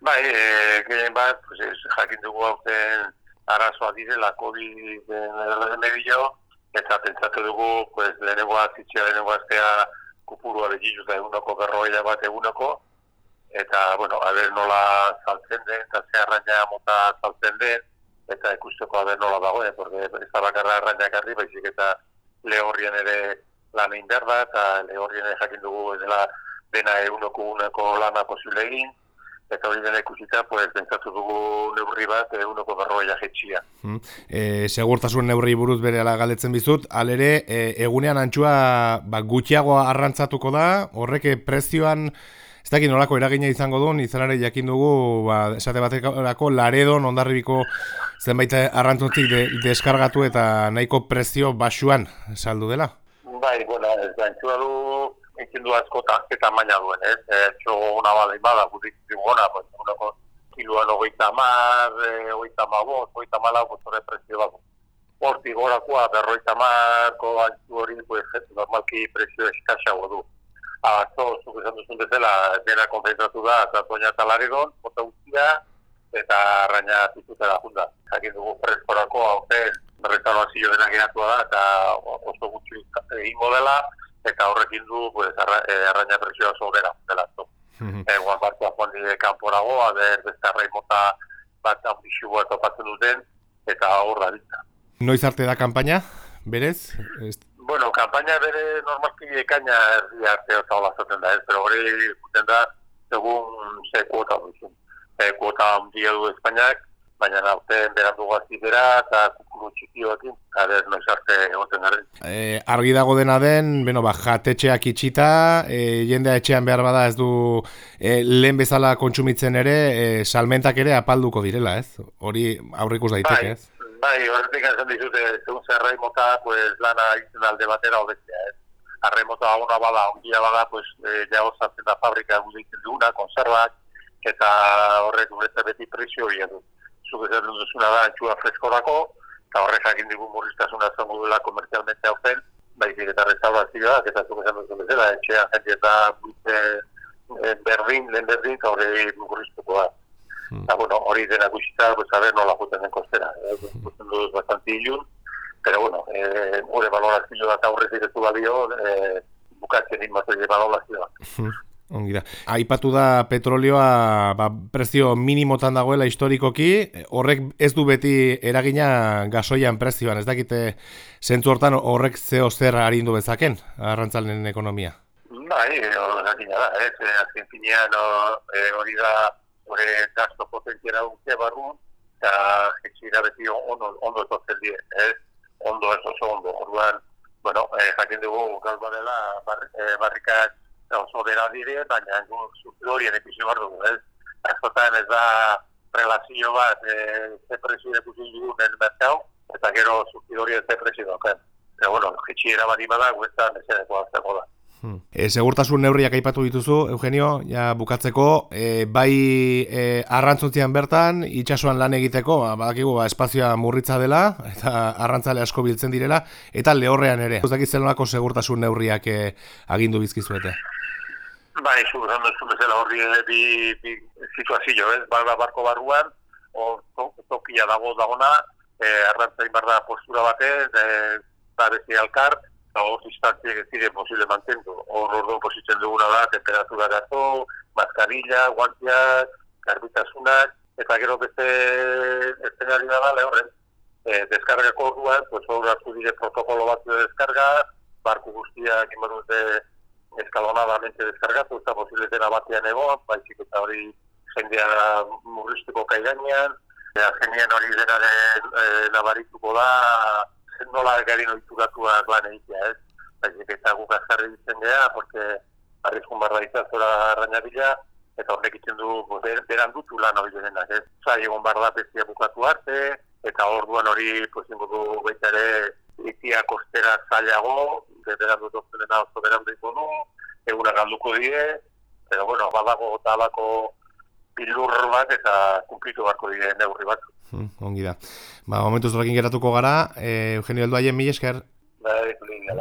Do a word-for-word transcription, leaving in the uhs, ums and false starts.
Bai, e, gehien bat, pues, ez, jakin dugu hauten arazoa direla COVID medio, eta pentsatu dugu, pues, lehenengo azitzia, lehenengo aztea kupurua begizu eta egunoko berroia bat egunoko, eta, bueno, haber nola saltzen den, eta ze arraina mota saltzen den, eta ikusteko haber nola dagoen, porque ez da bakarra arrainak arri, baizik eta lehorrien ere lan egin behar da, eta lehorrien ere jakin dugu dela dena egunoko eguneko lana posible egin, eta hori dena ikusita, pues, pentsatu dugu neurri bat eguneko berroia jetxia. Hmm. E, segurtasun neurri buruz berehala galdetzen bizut, alere, e, egunean antxua ba, gutxiago arrantzatuko da, horrek prezioan, ez dakit nolako eragina izango duen, izan ere jakin dugu, ba, esate baterako Laredon, Hondarribiko zenbait arrantzontzik de, deskargatu eta nahiko prezio basuan saldu dela. Bai, bueno, ez da, antxua du, egin du asko eta maina duen, ez? Etxo gona bala inbada, gudik gona, pues, unako kiloan hogeita mar, hogeita mabot, hogeita malau, pues, horre prezio dago. Hortik gorakoa, berroita marko antxu hori, pues, normalki prezio eskaxago du. Atzo, zuk esan duzun bezala, dena konzentratu da, Zatoina eta Laredon, bota guztia, eta arraina zitutera junda. Jakin dugu preskorako, hauten, berrezalazio dena geratua da, eta oso gutxi egingo dela, eta horrekin du, pues, arra, eh, arraina presioa sobera dela. Egoan bartua joan dire kanporago, haber beste arrai mota bat ambizioa topatzen duten, eta hor da bitza. Noiz arte da kanpaina, berez? Est... Bueno, kanpaina bere normalki ekaina erdi arte eta hola zaten da, ez, pero hori ikusten da, segun ze kuota duzun. E, kuota handia du Espainiak, baina nauten berandu gaztidera eta kukuru txikioekin, haber noiz arte egoten garen. E, argi dago dena den, beno, ba, jatetxeak itxita, e, jendea etxean behar bada ez du e, lehen bezala kontsumitzen ere, e, salmentak ere apalduko direla, ez? Hori aurrikus daiteke, ez? Bai, horretik esan dizute, segun zerrai mota, pues, lana izen alde batera hobetzea, ez? Arrai mota ona bada, ongia bada, pues, e, jago zartzen da fabrika guditzen duguna, konservak, eta horrek guretzat beti prezio hori edu. Zuk esan duzuna da, antxua freskorako, eta horrek jakin digu murriztasuna zango duela komerzialmente hau zen, baizik eta restaurazioak, eta zuk esan duzun bezala, etxean jende eta e, berdin, lehen berdin, eta horri murriztuko da. Eta, bueno, hori dena guztita, pues, a ver, nola juten den kostera. Gusten duz bastante ilun, pero, bueno, eh, gure valorazio bat aurretik ez du balio, eh, bukatzen inmatzen valorazioa. Ongi da. Aipatu da petrolioa ba, prezio minimotan dagoela historikoki, horrek ez du beti eragina gasoian prezioan, ez dakite zentzu hortan horrek zeo zer arindu bezaken, arrantzalen ekonomia? Bai, horrekin da, ez, azken finean hori da, hori gasto potentziera dute barrun, eta jetxira beti ondo, ondo etortzen die, ez, ondo ez oso ondo, orduan, bueno, eh, jakin dugu gauz badela bar, eh, barrikak oso bera dire, baina horien epizio behar dugu, ez? Askotan ez da relazio bat, e, ze prezio ekusi dugun merkau, eta gero surtidorien ze prezio doken. Eta, bueno, jetxiera badi bada, guetan esedeko azteko da. Hmm. E, segurtasun neurriak aipatu dituzu, Eugenio, ja bukatzeko, e, bai e, arrantzontzian bertan, itsasoan lan egiteko, badakigu ba, espazioa murritza dela, eta arrantzale asko biltzen direla, eta lehorrean ere. Ez dakit zelonako segurtasun neurriak e, agindu bizkizuete? Bai, zu, zan duzun bezala horri bi, bi situazio, ez? Barba barko barruan, hor to, tokia dago dagona, eh, arrantzain barra postura batez, eh, bezi alkar, eta hor distantziek ez dire posible mantendu. Hor ordo positzen duguna da, temperatura gato, maskarilla, guantiak, garbitasunak, eta gero beste eszenari da lehorren. Eh, deskargako orduan, pues hor hartu dire protokolo bat de deskarga, barku guztiak inbatu dute eskalonadamente deskargatu, eta posibiletena batean egon, baizik eta hori jendea murriztuko kaiganean, azkenean hori denaren e, nabarituko da, nola garin oituratuak lan egitea, ez? Baizik eta guk azkarri ditzen geha, porque arriskun barra izazora arrainabila, eta horrek itzen du ber, berandutu lan hori denenak, ez? Zai egon barra pezia bukatu arte, eta orduan hori, pozingo du baita ere, itia kostera zailago, berandu dozena oso berandu iko du, eguna galduko die, pero bueno, badago eta alako bilur bat eta kumplitu barko die neurri bat. Hmm, ongi da. Ba, momentuz horrekin geratuko gara, eh, Eugenio Helduaien, mila esker. Bai,